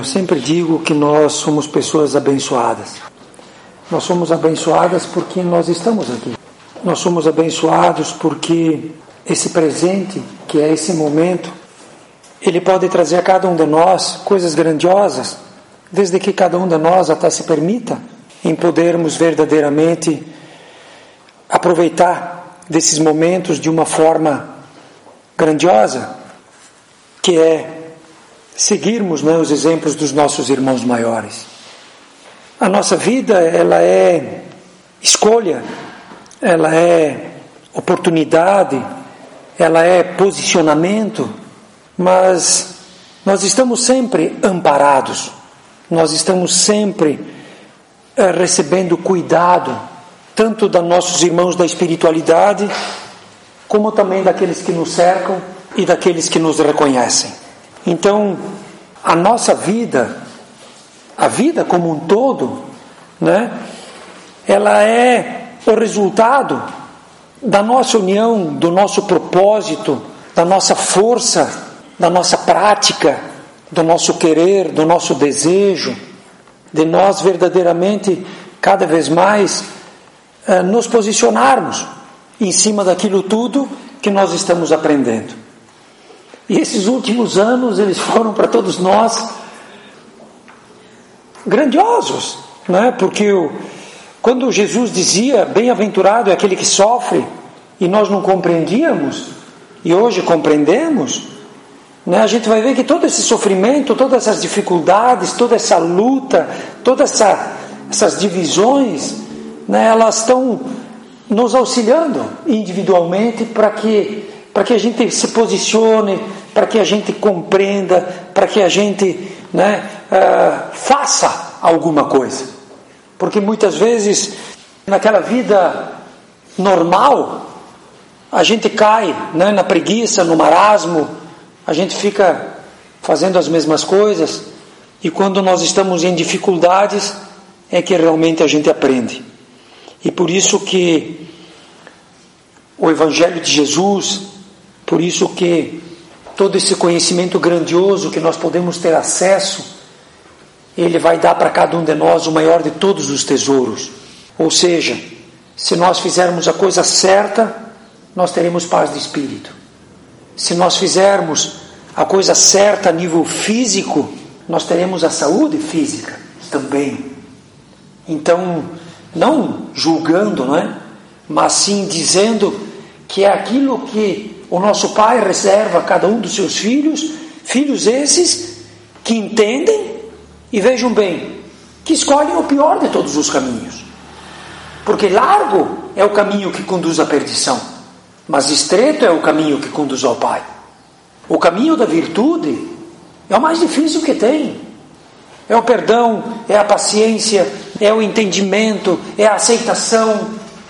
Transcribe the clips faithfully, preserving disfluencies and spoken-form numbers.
Eu sempre digo que nós somos pessoas abençoadas. Nós somos abençoadas porque nós estamos aqui. Nós somos abençoados porque esse presente, que é esse momento, ele pode trazer a cada um de nós coisas grandiosas, desde que cada um de nós até se permita em podermos verdadeiramente aproveitar desses momentos de uma forma grandiosa, que é seguirmos, né, os exemplos dos nossos irmãos maiores. A nossa vida, ela é escolha, ela é oportunidade, ela é posicionamento, mas nós estamos sempre amparados, nós estamos sempre é, recebendo cuidado, tanto dos nossos irmãos da espiritualidade, como também daqueles que nos cercam e daqueles que nos reconhecem. Então, a nossa vida, a vida como um todo, né, ela é o resultado da nossa união, do nosso propósito, da nossa força, da nossa prática, do nosso querer, do nosso desejo, de nós verdadeiramente, cada vez mais, eh, nos posicionarmos em cima daquilo tudo que nós estamos aprendendo. E esses últimos anos, eles foram para todos nós grandiosos, né? Porque eu, quando Jesus dizia, bem-aventurado é aquele que sofre, e nós não compreendíamos, e hoje compreendemos, né? A gente vai ver que todo esse sofrimento, todas essas dificuldades, toda essa luta, todas essa, essas divisões, né? Elas estão nos auxiliando individualmente para que para que a gente se posicione, para que a gente compreenda, para que a gente, né, uh, faça alguma coisa. Porque muitas vezes, naquela vida normal, a gente cai, né, na preguiça, no marasmo, a gente fica fazendo as mesmas coisas, e quando nós estamos em dificuldades, é que realmente a gente aprende. E por isso que o Evangelho de Jesus, por isso que todo esse conhecimento grandioso que nós podemos ter acesso, ele vai dar para cada um de nós o maior de todos os tesouros. Ou seja, se nós fizermos a coisa certa, nós teremos paz de espírito. Se nós fizermos a coisa certa a nível físico, nós teremos a saúde física também. Então, não julgando, não é? Mas sim dizendo que é aquilo que o nosso Pai reserva a cada um dos seus filhos, filhos esses que entendem e vejam bem, que escolhem o pior de todos os caminhos. Porque largo é o caminho que conduz à perdição, mas estreito é o caminho que conduz ao Pai. O caminho da virtude é o mais difícil que tem. É o perdão, é a paciência, é o entendimento, é a aceitação,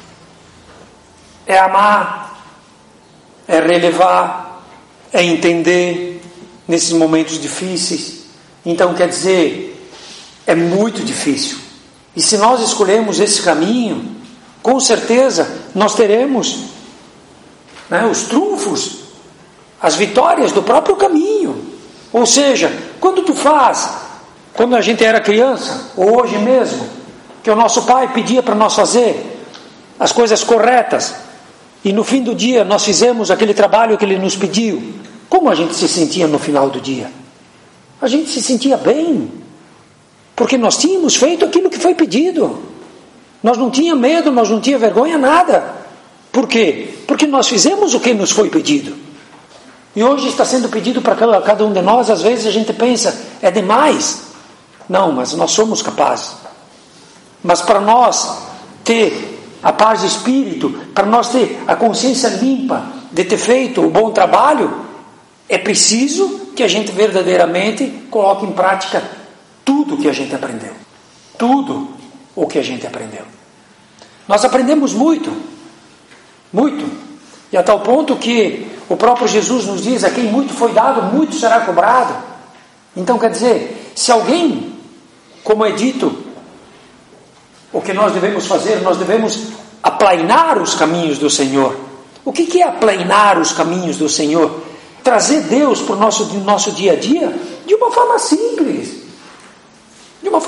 é amar, é relevar, é entender nesses momentos difíceis. Então, quer dizer, é muito difícil. E se nós escolhermos esse caminho, com certeza nós teremos, né, os trunfos, as vitórias do próprio caminho. Ou seja, quando tu faz, quando a gente era criança, ou hoje mesmo, que o nosso pai pedia para nós fazer as coisas corretas, e no fim do dia nós fizemos aquele trabalho que ele nos pediu, como a gente se sentia no final do dia? A gente se sentia bem, porque nós tínhamos feito aquilo que foi pedido. Nós não tínhamos medo, nós não tínhamos vergonha, nada. Por quê? Porque nós fizemos o que nos foi pedido. E hoje está sendo pedido para cada um de nós, às vezes a gente pensa, é demais. Não, mas nós somos capazes. Mas para nós ter a paz de espírito, para nós ter a consciência limpa de ter feito o bom trabalho, é preciso que a gente verdadeiramente coloque em prática tudo o que a gente aprendeu. Tudo o que a gente aprendeu. Nós aprendemos muito, muito, e a tal ponto que o próprio Jesus nos diz, a quem muito foi dado, muito será cobrado. Então quer dizer, se alguém, como é dito, o que nós devemos fazer, nós devemos aplainar os caminhos do Senhor. O que é aplainar os caminhos do Senhor? Trazer Deus para o nosso, nosso dia a dia de uma forma simples.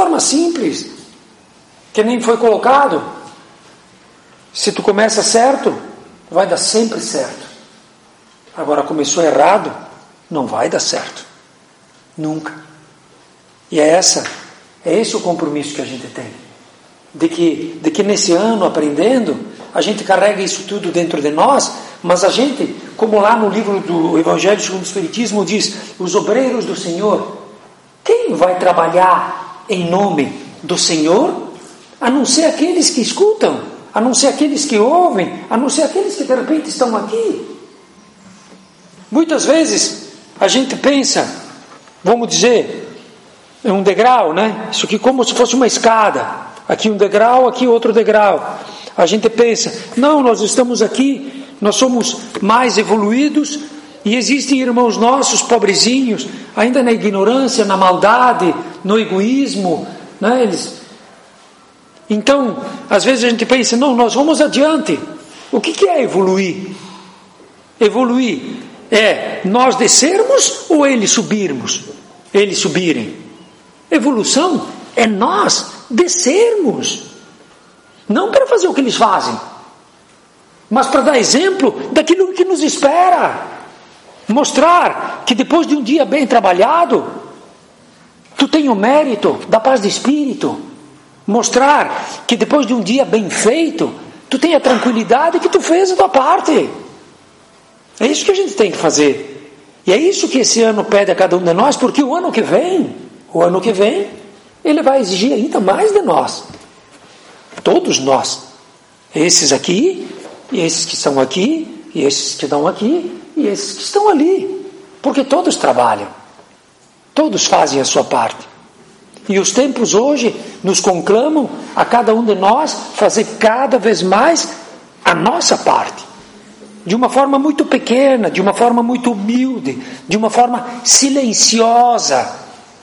forma simples, que nem foi colocado. Se tu começa certo, vai dar sempre certo. Agora começou errado, não vai dar certo. Nunca. E é essa, é esse o compromisso que a gente tem. De que, de que nesse ano, aprendendo, a gente carrega isso tudo dentro de nós, mas a gente, como lá no livro do Evangelho segundo o Espiritismo diz, os obreiros do Senhor, quem vai trabalhar em nome do Senhor, a não ser aqueles que escutam, a não ser aqueles que ouvem, a não ser aqueles que de repente estão aqui. Muitas vezes a gente pensa, vamos dizer, é um degrau, né? Isso aqui como se fosse uma escada. Aqui um degrau, aqui outro degrau. A gente pensa, não, nós estamos aqui, nós somos mais evoluídos e existem irmãos nossos, pobrezinhos, ainda na ignorância, na maldade, no egoísmo, né? Eles... Então, às vezes a gente pensa, não, nós vamos adiante. O que, que é evoluir? Evoluir é nós descermos ou eles subirmos? Eles subirem. Evolução é nós descermos. Não para fazer o que eles fazem, mas para dar exemplo daquilo que nos espera. Mostrar que depois de um dia bem trabalhado, tu tem o mérito da paz de espírito. Mostrar que depois de um dia bem feito, tu tem a tranquilidade que tu fez a tua parte. É isso que a gente tem que fazer. E é isso que esse ano pede a cada um de nós, porque o ano que vem, o ano que vem, ele vai exigir ainda mais de nós. Todos nós. Esses aqui, e esses que estão aqui, e esses que estão aqui, e esses que estão ali. Porque todos trabalham. Todos fazem a sua parte. E os tempos hoje nos conclamam a cada um de nós fazer cada vez mais a nossa parte. De uma forma muito pequena, de uma forma muito humilde, de uma forma silenciosa,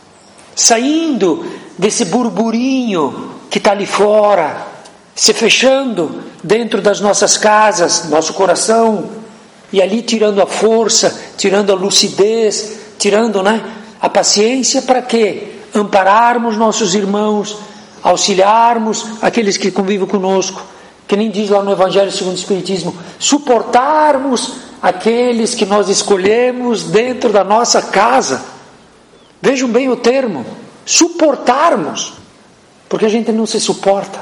saindo desse burburinho que está ali fora, se fechando dentro das nossas casas, nosso coração, e ali tirando a força, tirando a lucidez, tirando, né, a paciência, para quê? Ampararmos nossos irmãos, auxiliarmos aqueles que convivem conosco, que nem diz lá no Evangelho segundo o Espiritismo, suportarmos aqueles que nós escolhemos dentro da nossa casa. Vejam bem o termo, suportarmos, porque a gente não se suporta.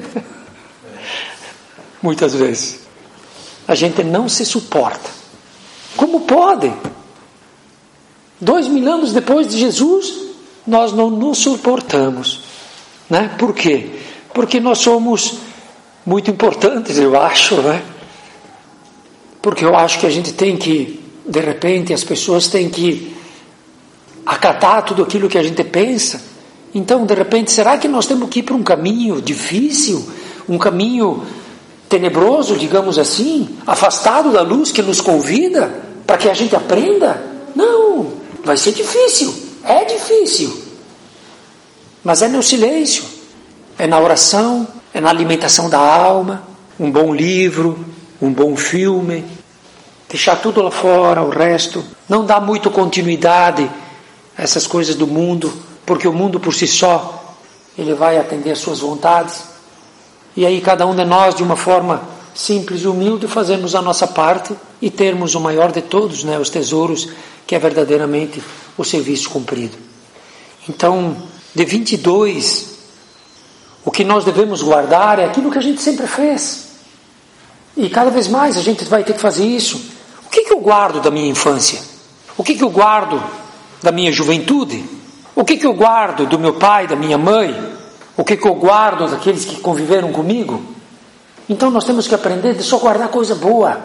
Muitas vezes a gente não se suporta. Como pode? Dois mil anos depois de Jesus, nós não nos suportamos, né? Por quê? Porque nós somos muito importantes, eu acho, né? Porque eu acho que a gente tem que, de repente, as pessoas têm que acatar tudo aquilo que a gente pensa. Então, de repente, será que nós temos que ir para um caminho difícil, um caminho tenebroso, digamos assim, afastado da luz que nos convida para que a gente aprenda? Não, vai ser difícil, é difícil, mas é no silêncio, é na oração, é na alimentação da alma, um bom livro, um bom filme, deixar tudo lá fora, o resto, não dá muito continuidade a essas coisas do mundo, porque o mundo por si só, ele vai atender às suas vontades. E aí cada um de nós, de uma forma simples e humilde, fazemos a nossa parte e termos o maior de todos, né, os tesouros, que é verdadeiramente o serviço cumprido. Então, de vinte e dois, o que nós devemos guardar é aquilo que a gente sempre fez. E cada vez mais a gente vai ter que fazer isso. O que, que eu guardo da minha infância? O que, que eu guardo da minha juventude? O que, que eu guardo do meu pai, da minha mãe? O que, que eu guardo daqueles que conviveram comigo? Então nós temos que aprender de só guardar coisa boa.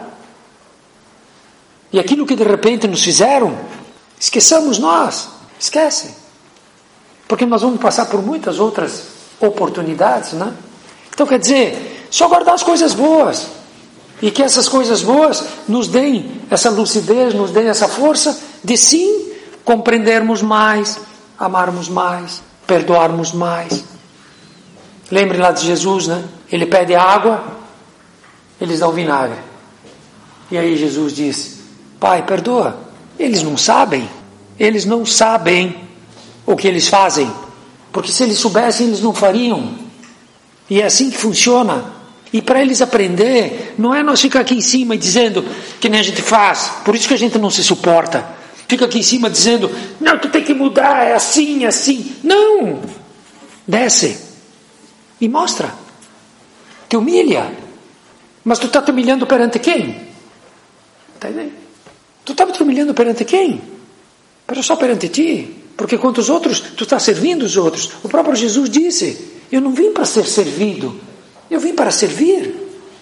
E aquilo que de repente nos fizeram, esqueçamos nós. Esquece. Porque nós vamos passar por muitas outras oportunidades, né? Então quer dizer, só guardar as coisas boas. E que essas coisas boas nos deem essa lucidez, nos deem essa força de sim compreendermos mais, amarmos mais, perdoarmos mais. Lembre lá de Jesus, né? Ele pede água, eles dão vinagre. E aí Jesus diz, Pai, perdoa. Eles não sabem, eles não sabem o que eles fazem. Porque se eles soubessem, eles não fariam. E é assim que funciona. E para eles aprender, não é nós ficar aqui em cima e dizendo que nem a gente faz. Por isso que a gente não se suporta. Fica aqui em cima dizendo, não, tu tem que mudar, é assim, é assim. Não! Desce e mostra. Te humilha. Mas tu está te humilhando perante quem? Tá entendendo? Tu está te humilhando perante quem? Pero só perante ti. Porque quanto os outros, tu está servindo os outros. O próprio Jesus disse, eu não vim para ser servido, eu vim para servir.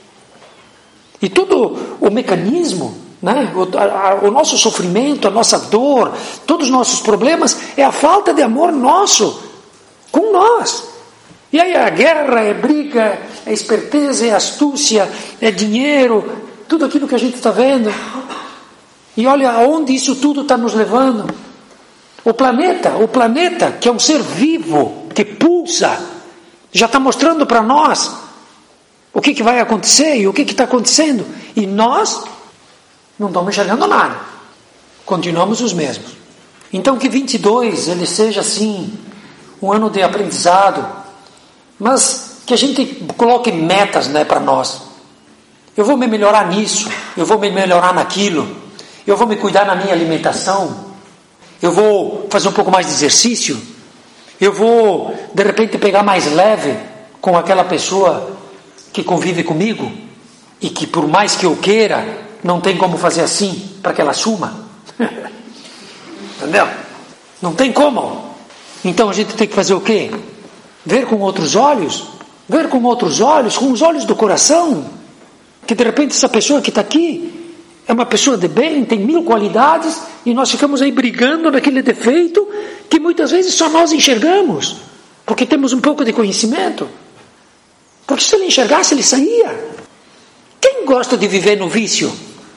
E todo o mecanismo, né? o, a, o nosso sofrimento, a nossa dor, todos os nossos problemas, é a falta de amor nosso com nós. E aí a guerra, é briga, é esperteza, é astúcia, é dinheiro, tudo aquilo que a gente está vendo. E olha aonde isso tudo está nos levando. O planeta, o planeta, que é um ser vivo, que pulsa, já está mostrando para nós o que, que vai acontecer e o que está acontecendo. E nós não estamos enxergando nada. Continuamos os mesmos. Então que vinte e dois ele seja assim, um ano de aprendizado, mas que a gente coloque metas, né, para nós. Eu vou me melhorar nisso, eu vou me melhorar naquilo, eu vou me cuidar na minha alimentação, eu vou fazer um pouco mais de exercício, eu vou de repente pegar mais leve com aquela pessoa que convive comigo e que por mais que eu queira, não tem como fazer assim para que ela suma. Entendeu? Não tem como. Então a gente tem que fazer o quê? Ver com outros olhos, ver com outros olhos, com os olhos do coração, que de repente essa pessoa que está aqui é uma pessoa de bem, tem mil qualidades, e nós ficamos aí brigando naquele defeito que muitas vezes só nós enxergamos, porque temos um pouco de conhecimento. Porque se ele enxergasse, ele saía. Quem gosta de viver no vício?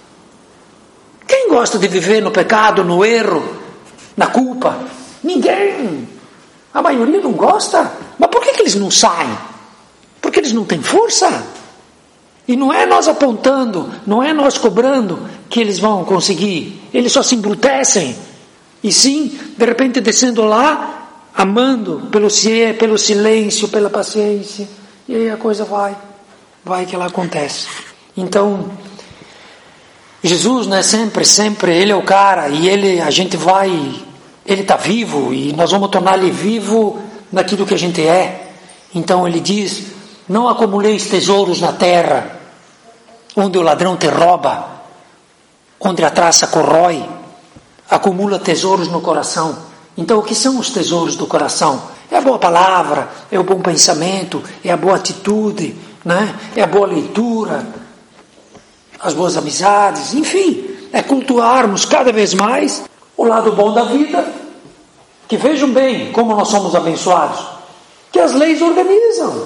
Quem gosta de viver no pecado, no erro, na culpa? Ninguém. A maioria não gosta. Mas por que, que eles não saem? Porque eles não têm força. E não é nós apontando, não é nós cobrando que eles vão conseguir. Eles só se embrutecem. E sim, de repente descendo lá, amando pelo, pelo silêncio, pela paciência. E aí a coisa vai, vai que ela acontece. Então, Jesus, né, sempre, sempre, Ele é o cara, e Ele, a gente vai, Ele está vivo, e nós vamos tornar Ele vivo naquilo que a gente é. Então Ele diz, não acumuleis tesouros na terra, onde o ladrão te rouba, onde a traça corrói, acumula tesouros no coração. Então o que são os tesouros do coração? É a boa palavra, é o bom pensamento, é a boa atitude, né? É a boa leitura, as boas amizades, enfim, é cultuarmos cada vez mais o lado bom da vida, que vejam bem como nós somos abençoados, que as leis organizam.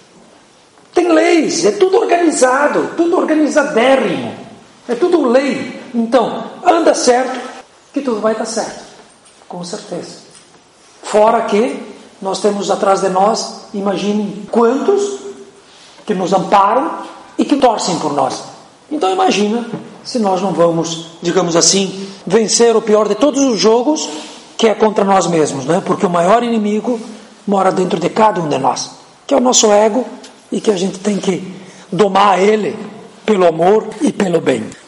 Tem leis, é tudo organizado, tudo organizadérrimo, é tudo lei. Então, anda certo, que tudo vai dar certo, com certeza. Fora que nós temos atrás de nós, imaginem quantos que nos amparam e que torcem por nós. Então imagina se nós não vamos, digamos assim, vencer o pior de todos os jogos, que é contra nós mesmos, né? Porque o maior inimigo mora dentro de cada um de nós, que é o nosso ego, e que a gente tem que domar ele pelo amor e pelo bem.